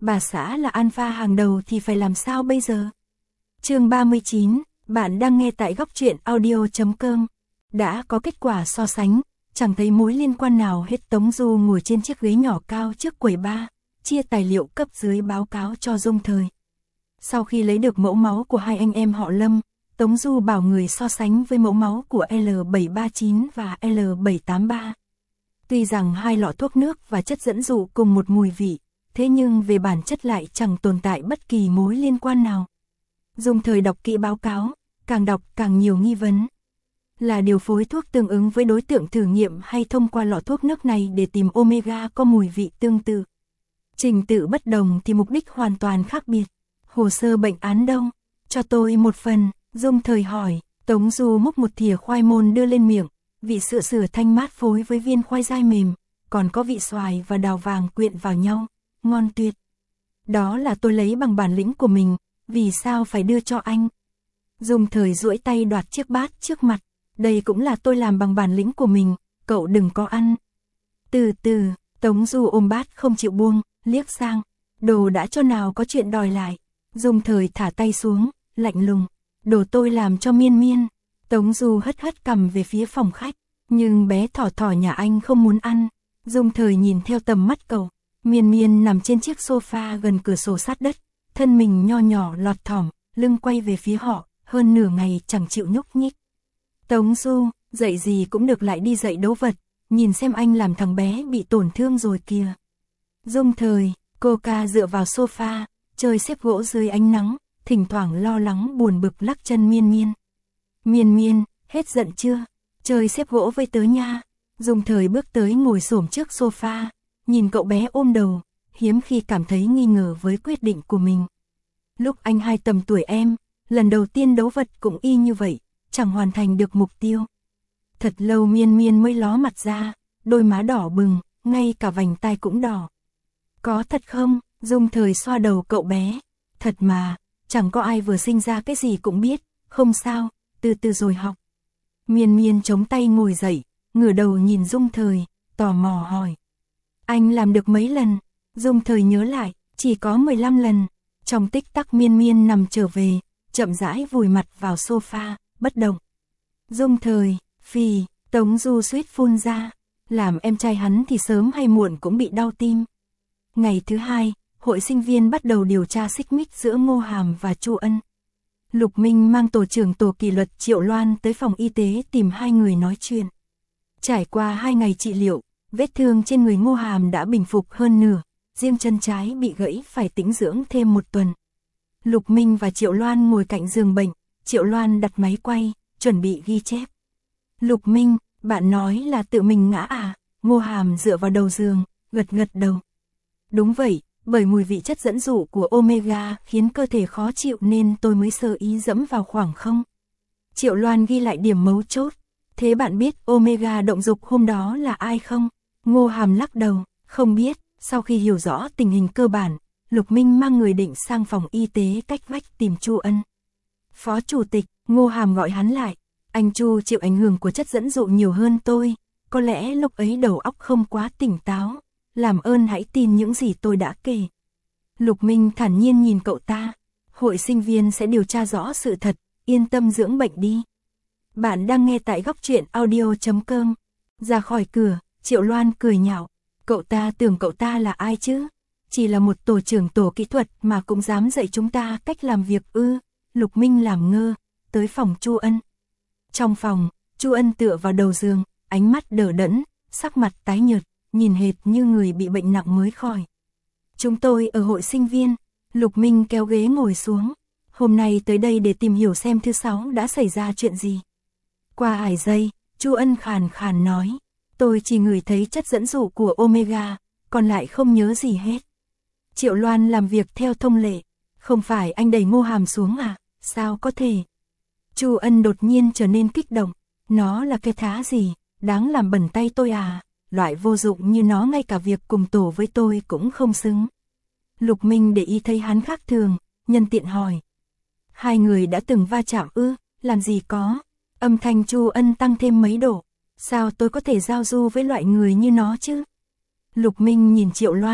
bà xã là alpha hàng đầu thì phải làm sao bây giờ? Chương 39, bạn đang nghe tại góc truyện audio.com. Đã có kết quả so sánh, chẳng thấy mối liên quan nào hết. Tống Du ngồi trên chiếc ghế nhỏ cao trước quầy bar, chia tài liệu cấp dưới báo cáo cho Dung Thời. Sau khi lấy được mẫu máu của hai anh em họ Lâm, Tống Du bảo người so sánh với mẫu máu của L739 và L783. Tuy rằng hai lọ thuốc nước và chất dẫn dụ cùng một mùi vị, thế nhưng về bản chất lại chẳng tồn tại bất kỳ mối liên quan nào. Dung Thời đọc kỹ báo cáo, càng đọc càng nhiều nghi vấn. Là điều phối thuốc tương ứng với đối tượng thử nghiệm hay thông qua lọ thuốc nước này để tìm omega có mùi vị tương tự? Trình tự bất đồng thì mục đích hoàn toàn khác biệt. Hồ sơ bệnh án đâu? Cho tôi một phần, Dung Thời hỏi. Tống Du múc một thìa khoai môn đưa lên miệng, vị sữa sửa thanh mát phối với viên khoai dai mềm, còn có vị xoài và đào vàng quyện vào nhau, ngon tuyệt. Đó là tôi lấy bằng bản lĩnh của mình, vì sao phải đưa cho anh? Dung Thời duỗi tay đoạt chiếc bát trước mặt, đây cũng là tôi làm bằng bản lĩnh của mình, cậu đừng có ăn. Từ từ, Tống Du ôm bát không chịu buông, liếc sang, đồ đã cho nào có chuyện đòi lại. Dung Thời thả tay xuống, lạnh lùng, đồ tôi làm cho Miên Miên. Tống Du hất hất cằm về phía phòng khách, nhưng bé thỏ thỏ nhà anh không muốn ăn. Dung Thời nhìn theo tầm mắt cậu, Miên Miên nằm trên chiếc sofa gần cửa sổ sát đất, thân mình nho nhỏ lọt thỏm, lưng quay về phía họ, hơn nửa ngày chẳng chịu nhúc nhích. Tống Du, dạy gì cũng được lại đi dạy đấu vật, nhìn xem anh làm thằng bé bị tổn thương rồi kìa. Dung Thời, cô ca dựa vào sofa, chơi xếp gỗ dưới ánh nắng, thỉnh thoảng lo lắng buồn bực lắc chân Miên Miên. Miên Miên, hết giận chưa? Chơi xếp gỗ với tớ nha. Dung Thời bước tới ngồi xổm trước sofa, nhìn cậu bé ôm đầu, hiếm khi cảm thấy nghi ngờ với quyết định của mình. Lúc anh hai tầm tuổi em, lần đầu tiên đấu vật cũng y như vậy, chẳng hoàn thành được mục tiêu. Thật lâu Miên Miên mới ló mặt ra, đôi má đỏ bừng, ngay cả vành tai cũng đỏ. Có thật không? Dung Thời xoa đầu cậu bé. Thật mà, chẳng có ai vừa sinh ra cái gì cũng biết, không sao, từ từ rồi học. Miên Miên chống tay ngồi dậy, ngửa đầu nhìn Dung Thời, tò mò hỏi. Anh làm được mấy lần? Dung Thời nhớ lại, chỉ có 15 lần. Trong tích tắc Miên Miên nằm trở về, chậm rãi vùi mặt vào sofa, bất động. Dung Thời, phì, Tống Du suýt phun ra, làm em trai hắn thì sớm hay muộn cũng bị đau tim. Ngày thứ hai, hội sinh viên bắt đầu điều tra xích mích giữa Ngô Hàm và Chu Ân. Lục Minh mang tổ trưởng tổ kỷ luật Triệu Loan tới phòng y tế tìm hai người nói chuyện. Trải qua 2 ngày trị liệu, vết thương trên người Ngô Hàm đã bình phục hơn nửa, riêng chân trái bị gãy phải tĩnh dưỡng thêm 1 tuần. Lục Minh và Triệu Loan ngồi cạnh giường bệnh, Triệu Loan đặt máy quay, chuẩn bị ghi chép. Lục Minh, bạn nói là tự mình ngã à? Ngô Hàm dựa vào đầu giường, gật gật đầu. Đúng vậy, bởi mùi vị chất dẫn dụ của omega khiến cơ thể khó chịu nên tôi mới sơ ý dẫm vào khoảng không. Triệu Loan ghi lại điểm mấu chốt. Thế bạn biết omega động dục hôm đó là ai không? Ngô Hàm lắc đầu, không biết. Sau khi hiểu rõ tình hình cơ bản, Lục Minh mang người định sang phòng y tế cách vách tìm Chu Ân. Phó chủ tịch, Ngô Hàm gọi hắn lại. Anh Chu chịu ảnh hưởng của chất dẫn dụ nhiều hơn tôi, có lẽ lúc ấy đầu óc không quá tỉnh táo. Làm ơn hãy tin những gì tôi đã kể. Lục Minh thản nhiên nhìn cậu ta. Hội sinh viên sẽ điều tra rõ sự thật, yên tâm dưỡng bệnh đi. Bạn đang nghe tại góc truyện audio.com. Ra khỏi cửa, Triệu Loan cười nhạo. Cậu ta tưởng cậu ta là ai chứ? Chỉ là một tổ trưởng tổ kỹ thuật mà cũng dám dạy chúng ta cách làm việc ư? Lục Minh làm ngơ, tới phòng Chu Ân. Trong phòng, Chu Ân tựa vào đầu giường, ánh mắt đờ đẫn, sắc mặt tái nhợt, nhìn hệt như người bị bệnh nặng mới khỏi. Chúng tôi ở hội sinh viên. Lục Minh kéo ghế ngồi xuống. Hôm nay tới đây để tìm hiểu xem thứ 6 đã xảy ra chuyện gì. Qua ải dây, Chu Ân khàn khàn nói. Tôi chỉ ngửi thấy chất dẫn dụ của omega, còn lại không nhớ gì hết. Triệu Loan làm việc theo thông lệ. Không phải anh đẩy Ngô Hàm xuống à? Sao có thể? Chu Ân đột nhiên trở nên kích động. Nó là cái thá gì? Đáng làm bẩn tay tôi à? Loại vô dụng như nó ngay cả việc cùng tổ với tôi cũng không xứng. Lục Minh để ý thấy hắn khác thường, nhân tiện hỏi. Hai người đã từng va chạm ư? Làm gì có? Âm thanh Chu Ân tăng thêm mấy độ. Sao tôi có thể giao du với loại người như nó chứ? Lục Minh nhìn Triệu Loan,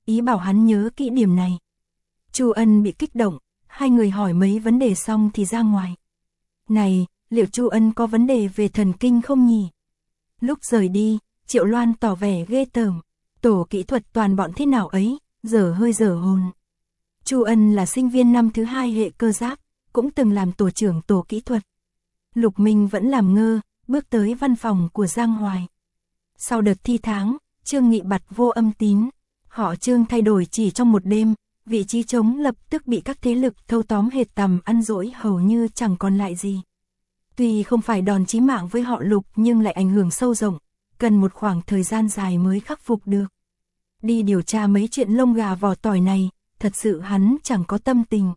ý bảo hắn nhớ kỹ điểm này. Chu Ân bị kích động, hai người hỏi mấy vấn đề xong thì ra ngoài. Này, liệu Chu Ân có vấn đề về thần kinh không nhỉ? Lúc rời đi, Triệu Loan tỏ vẻ ghê tởm. Tổ kỹ thuật toàn bọn thế nào ấy, dở hơi dở hồn. Chu Ân là sinh viên năm thứ 2 hệ cơ giáp, cũng từng làm tổ trưởng tổ kỹ thuật. Lục Minh vẫn làm ngơ, bước tới văn phòng của Giang Hoài. Sau đợt thi tháng, Trương Nghị bặt vô âm tín. Họ Trương thay đổi chỉ trong một đêm, vị trí trống lập tức bị các thế lực thâu tóm hệt tầm ăn dỗi hầu như chẳng còn lại gì. Tuy không phải đòn chí mạng với họ Lục nhưng lại ảnh hưởng sâu rộng, cần một khoảng thời gian dài mới khắc phục được. Đi điều tra mấy chuyện lông gà vỏ tỏi này, thật sự hắn chẳng có tâm tình.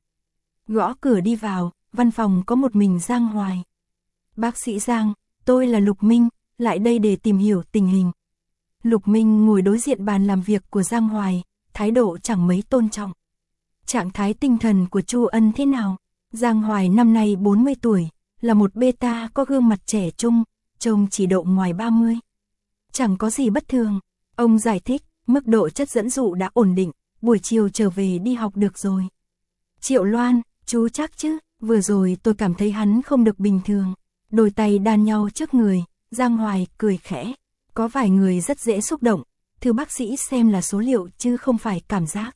Gõ cửa đi vào, văn phòng có một mình Giang Hoài. Bác sĩ Giang, tôi là Lục Minh, lại đây để tìm hiểu tình hình. Lục Minh ngồi đối diện bàn làm việc của Giang Hoài, thái độ chẳng mấy tôn trọng. Trạng thái tinh thần của Chu Ân thế nào? Giang Hoài năm nay 40 tuổi, là một beta có gương mặt trẻ trung, trông chỉ độ ngoài 30. Chẳng có gì bất thường. Ông giải thích, mức độ chất dẫn dụ đã ổn định, buổi chiều trở về đi học được rồi. Triệu Loan, chú chắc chứ, vừa rồi tôi cảm thấy hắn không được bình thường. Đôi tay đan nhau trước người, Giang Hoài cười khẽ. Có vài người rất dễ xúc động, thưa bác sĩ xem là số liệu chứ không phải cảm giác.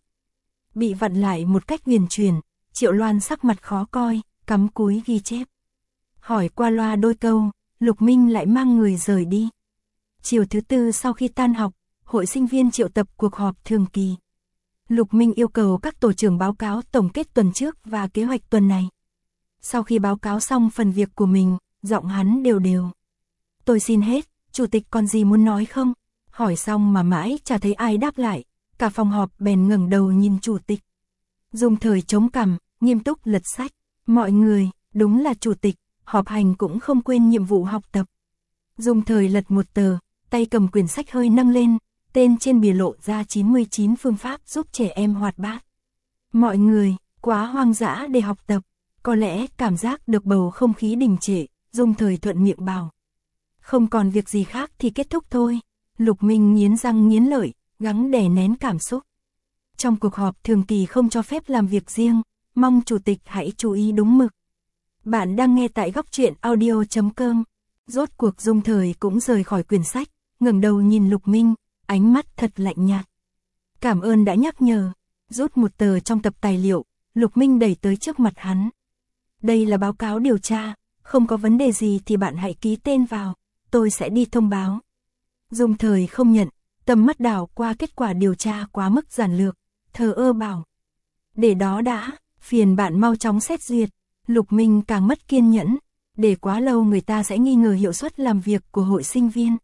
Bị vặn lại một cách huyền chuyển, Triệu Loan sắc mặt khó coi, cắm cúi ghi chép. Hỏi qua loa đôi câu, Lục Minh lại mang người rời đi. Chiều thứ tư sau khi tan học, hội sinh viên triệu tập cuộc họp thường kỳ. Lục Minh yêu cầu các tổ trưởng báo cáo tổng kết tuần trước và kế hoạch tuần này. Sau khi báo cáo xong phần việc của mình, giọng hắn đều đều. Tôi xin hết, chủ tịch còn gì muốn nói không? Hỏi xong mà mãi chả thấy ai đáp lại, cả phòng họp bèn ngẩng đầu nhìn chủ tịch. Dùng thời chống cằm, nghiêm túc lật sách. Mọi người, đúng là chủ tịch, họp hành cũng không quên nhiệm vụ học tập. Dùng thời lật một tờ, tay cầm quyển sách hơi nâng lên, tên trên bìa lộ ra 99 phương pháp giúp trẻ em hoạt bát. Mọi người, quá hoang dã để học tập, có lẽ cảm giác được bầu không khí đình trệ, Dung thời thuận miệng bảo. Không còn việc gì khác thì kết thúc thôi. Lục Minh nghiến răng nghiến lợi, gắng đè nén cảm xúc. Trong cuộc họp thường kỳ không cho phép làm việc riêng, mong chủ tịch hãy chú ý đúng mực. Bạn đang nghe tại góc truyện audio.com. Rốt cuộc Dung thời cũng rời khỏi quyển sách, ngẩng đầu nhìn Lục Minh, ánh mắt thật lạnh nhạt. Cảm ơn đã nhắc nhở. Rút một tờ trong tập tài liệu, Lục Minh đẩy tới trước mặt hắn. Đây là báo cáo điều tra, không có vấn đề gì thì bạn hãy ký tên vào, tôi sẽ đi thông báo. Dung thời không nhận, tầm mắt đảo qua kết quả điều tra quá mức giản lược, thờ ơ bảo. Để đó đã, phiền bạn mau chóng xét duyệt. Lục Minh càng mất kiên nhẫn, để quá lâu người ta sẽ nghi ngờ hiệu suất làm việc của hội sinh viên.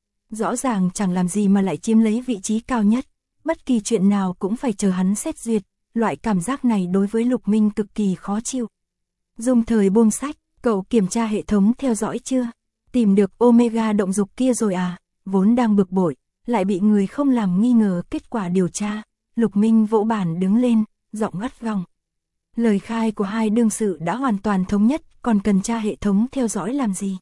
Rõ ràng chẳng làm gì mà lại chiếm lấy vị trí cao nhất, bất kỳ chuyện nào cũng phải chờ hắn xét duyệt, loại cảm giác này đối với Lục Minh cực kỳ khó chịu. Dung thời buông sách, cậu kiểm tra hệ thống theo dõi chưa? Tìm được Omega động dục kia rồi à? Vốn đang bực bội, lại bị người không làm nghi ngờ kết quả điều tra. Lục Minh vỗ bàn đứng lên, giọng gắt gỏng. Lời khai của hai đương sự đã hoàn toàn thống nhất, còn cần tra hệ thống theo dõi làm gì?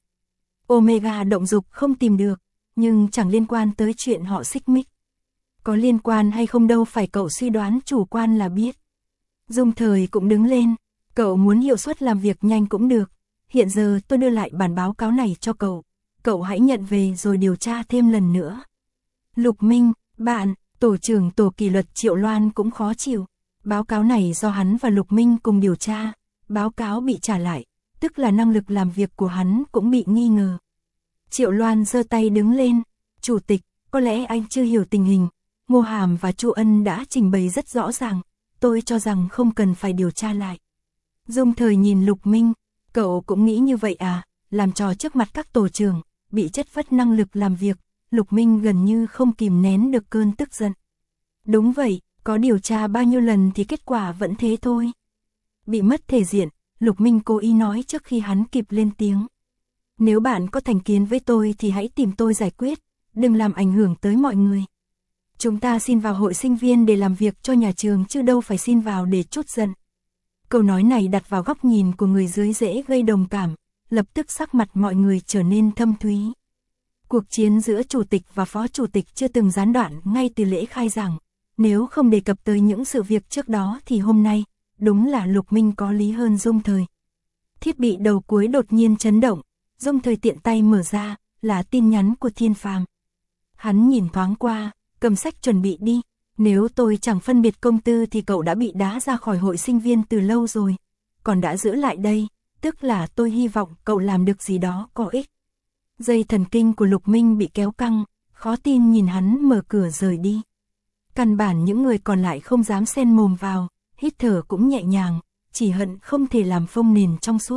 Omega động dục không tìm được, nhưng chẳng liên quan tới chuyện họ xích mích. Có liên quan hay không đâu phải cậu suy đoán chủ quan là biết. Dung thời cũng đứng lên, cậu muốn hiệu suất làm việc nhanh cũng được. Hiện giờ tôi đưa lại bản báo cáo này cho cậu hãy nhận về rồi điều tra thêm lần nữa. Lục Minh, bạn, tổ trưởng tổ kỷ luật Triệu Loan cũng khó chịu. Báo cáo này do hắn và Lục Minh cùng điều tra, báo cáo bị trả lại, tức là năng lực làm việc của hắn cũng bị nghi ngờ. Triệu Loan giơ tay đứng lên, chủ tịch, có lẽ anh chưa hiểu tình hình, Ngô Hàm và Chu Ân đã trình bày rất rõ ràng, tôi cho rằng không cần phải điều tra lại. Dung thời nhìn Lục Minh, cậu cũng nghĩ như vậy à, làm trò trước mặt các tổ trưởng, bị chất vấn năng lực làm việc, Lục Minh gần như không kìm nén được cơn tức giận. Đúng vậy, có điều tra bao nhiêu lần thì kết quả vẫn thế thôi. Bị mất thể diện, Lục Minh cố ý nói trước khi hắn kịp lên tiếng. Nếu bạn có thành kiến với tôi thì hãy tìm tôi giải quyết, đừng làm ảnh hưởng tới mọi người. Chúng ta xin vào hội sinh viên để làm việc cho nhà trường chứ đâu phải xin vào để trút giận. Câu nói này đặt vào góc nhìn của người dưới dễ gây đồng cảm, lập tức sắc mặt mọi người trở nên thâm thúy. Cuộc chiến giữa chủ tịch và phó chủ tịch chưa từng gián đoạn ngay từ lễ khai giảng, nếu không đề cập tới những sự việc trước đó thì hôm nay, đúng là Lục Minh có lý hơn Dung Thời. Thiết bị đầu cuối đột nhiên chấn động, Dung Thời tiện tay mở ra, là tin nhắn của Thiên Phàm. Hắn nhìn thoáng qua, cầm sách chuẩn bị đi, nếu tôi chẳng phân biệt công tư thì cậu đã bị đá ra khỏi hội sinh viên từ lâu rồi, còn đã giữ lại đây, tức là tôi hy vọng cậu làm được gì đó có ích. Dây thần kinh của Lục Minh bị kéo căng, khó tin nhìn hắn mở cửa rời đi. Căn bản những người còn lại không dám xen mồm vào, hít thở cũng nhẹ nhàng, chỉ hận không thể làm phông nền trong suốt.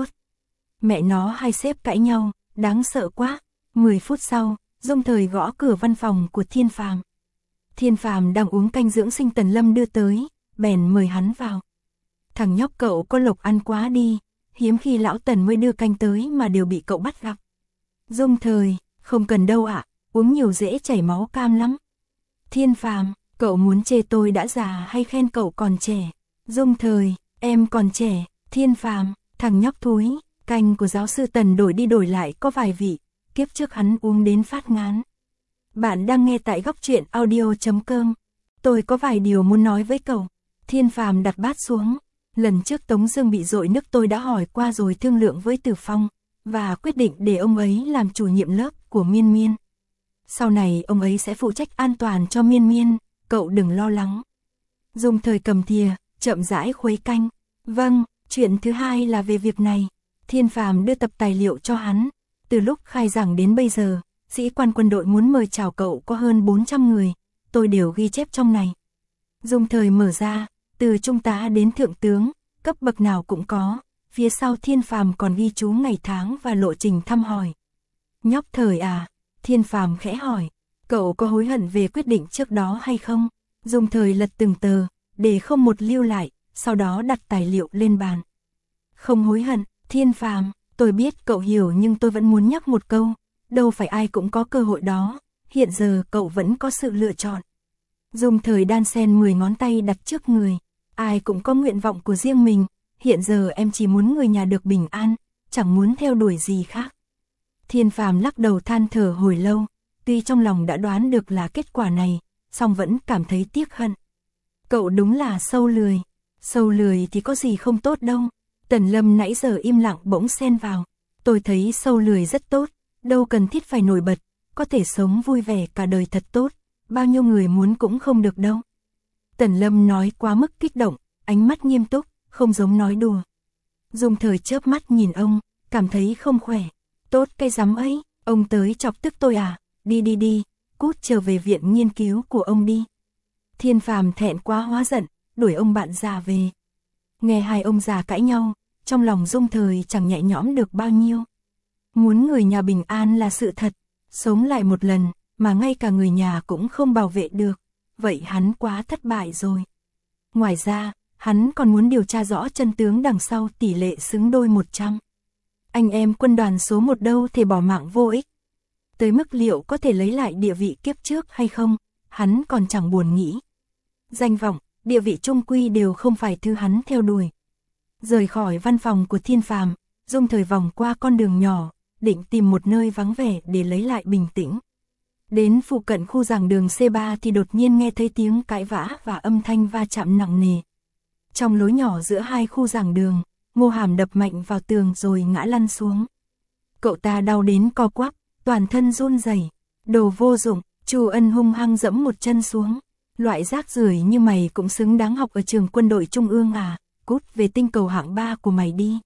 Mẹ nó hai sếp cãi nhau, đáng sợ quá. 10 phút sau, Dung Thời gõ cửa văn phòng của Thiên Phàm. Thiên Phàm đang uống canh dưỡng sinh Tần Lâm đưa tới, bèn mời hắn vào. Thằng nhóc cậu có lộc ăn quá đi, hiếm khi lão Tần mới đưa canh tới mà đều bị cậu bắt gặp. Dung Thời, không cần đâu ạ, uống nhiều dễ chảy máu cam lắm. Thiên Phàm, cậu muốn chê tôi đã già hay khen cậu còn trẻ? Dung Thời, em còn trẻ. Thiên Phàm, thằng nhóc thúi, canh của giáo sư Tần đổi đi đổi lại có vài vị, kiếp trước hắn uống đến phát ngán. Bạn đang nghe tại góc truyện audio.com. Tôi có vài điều muốn nói với cậu. Thiên Phàm đặt bát xuống. Lần trước Tống Dương bị dội nước tôi đã hỏi qua rồi, thương lượng với Từ Phong và quyết định để ông ấy làm chủ nhiệm lớp của Miên Miên. Sau này ông ấy sẽ phụ trách an toàn cho Miên Miên, cậu đừng lo lắng. Dung Thời cầm thìa, chậm rãi khuấy canh. Vâng, chuyện thứ hai là về việc này. Thiên Phàm đưa tập tài liệu cho hắn. Từ lúc khai giảng đến bây giờ, sĩ quan quân đội muốn mời chào cậu có hơn 400 người, tôi đều ghi chép trong này. Dung Thời mở ra, từ trung tá đến thượng tướng, cấp bậc nào cũng có, phía sau Thiên Phàm còn ghi chú ngày tháng và lộ trình thăm hỏi. Nhóc Thời à? Thiên Phàm khẽ hỏi, cậu có hối hận về quyết định trước đó hay không? Dung Thời lật từng tờ, để không một lưu lại, sau đó đặt tài liệu lên bàn. Không hối hận. Thiên Phàm, tôi biết cậu hiểu nhưng tôi vẫn muốn nhắc một câu, đâu phải ai cũng có cơ hội đó, hiện giờ cậu vẫn có sự lựa chọn. Dung Thời đan xen 10 ngón tay đặt trước người, ai cũng có nguyện vọng của riêng mình, hiện giờ em chỉ muốn người nhà được bình an, chẳng muốn theo đuổi gì khác. Thiên Phàm lắc đầu than thở hồi lâu, tuy trong lòng đã đoán được là kết quả này, song vẫn cảm thấy tiếc hận. Cậu đúng là sâu lười thì có gì không tốt đâu. Tần Lâm nãy giờ im lặng bỗng xen vào, tôi thấy sâu lười rất tốt, đâu cần thiết phải nổi bật, có thể sống vui vẻ cả đời thật tốt, bao nhiêu người muốn cũng không được đâu. Tần Lâm nói quá mức kích động, ánh mắt nghiêm túc, không giống nói đùa. Dung Thời chớp mắt nhìn ông, cảm thấy không khỏe. Tốt cái rắm ấy, ông tới chọc tức tôi à? Đi, cút trở về viện nghiên cứu của ông đi. Thiên Phàm thẹn quá hóa giận, đuổi ông bạn già về. Nghe hai ông già cãi nhau, trong lòng Dung Thời chẳng nhẹ nhõm được bao nhiêu. Muốn người nhà bình an là sự thật, sống lại một lần, mà ngay cả người nhà cũng không bảo vệ được, vậy hắn quá thất bại rồi. Ngoài ra, hắn còn muốn điều tra rõ chân tướng đằng sau tỷ lệ xứng đôi 100. Anh em quân đoàn số 1 đâu thể bỏ mạng vô ích. Tới mức liệu có thể lấy lại địa vị kiếp trước hay không, hắn còn chẳng buồn nghĩ. Danh vọng, địa vị trung quy đều không phải thứ hắn theo đuổi. Rời khỏi văn phòng của Thiên Phàm, Dung Thời vòng qua con đường nhỏ, định tìm một nơi vắng vẻ để lấy lại bình tĩnh. Đến phụ cận khu giảng đường C3 thì đột nhiên nghe thấy tiếng cãi vã và âm thanh va chạm nặng nề. Trong lối nhỏ giữa hai khu giảng đường, Ngô Hàm đập mạnh vào tường rồi ngã lăn xuống. Cậu ta đau đến co quắp, toàn thân run rẩy. Đồ vô dụng, Chu Ân hung hăng dẫm một chân xuống. Loại rác rưởi như mày cũng xứng đáng học ở trường quân đội trung ương à, cút về tinh cầu hạng 3 của mày đi.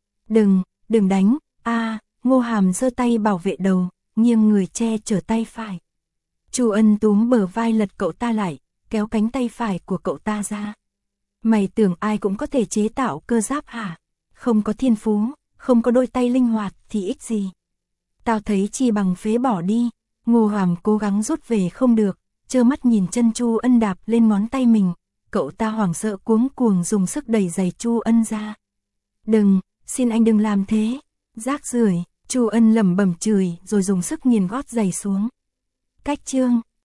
Đừng đánh, Ngô Hàm giơ tay bảo vệ đầu, nghiêng người che chở tay phải. Chu Ân túm bờ vai lật cậu ta lại, kéo cánh tay phải của cậu ta ra. Mày tưởng ai cũng có thể chế tạo cơ giáp hả? Không có thiên phú, không có đôi tay linh hoạt thì ích gì. Tao thấy chi bằng phế bỏ đi. Ngô Hàm cố gắng rút về không được, trơ mắt nhìn chân Chu Ân đạp lên ngón tay mình, cậu ta hoảng sợ cuống cuồng dùng sức đẩy giày Chu Ân ra. Xin anh đừng làm thế, rác rưởi. Chu Ân lẩm bẩm chửi rồi dùng sức nghiền gót giày xuống. Cách chương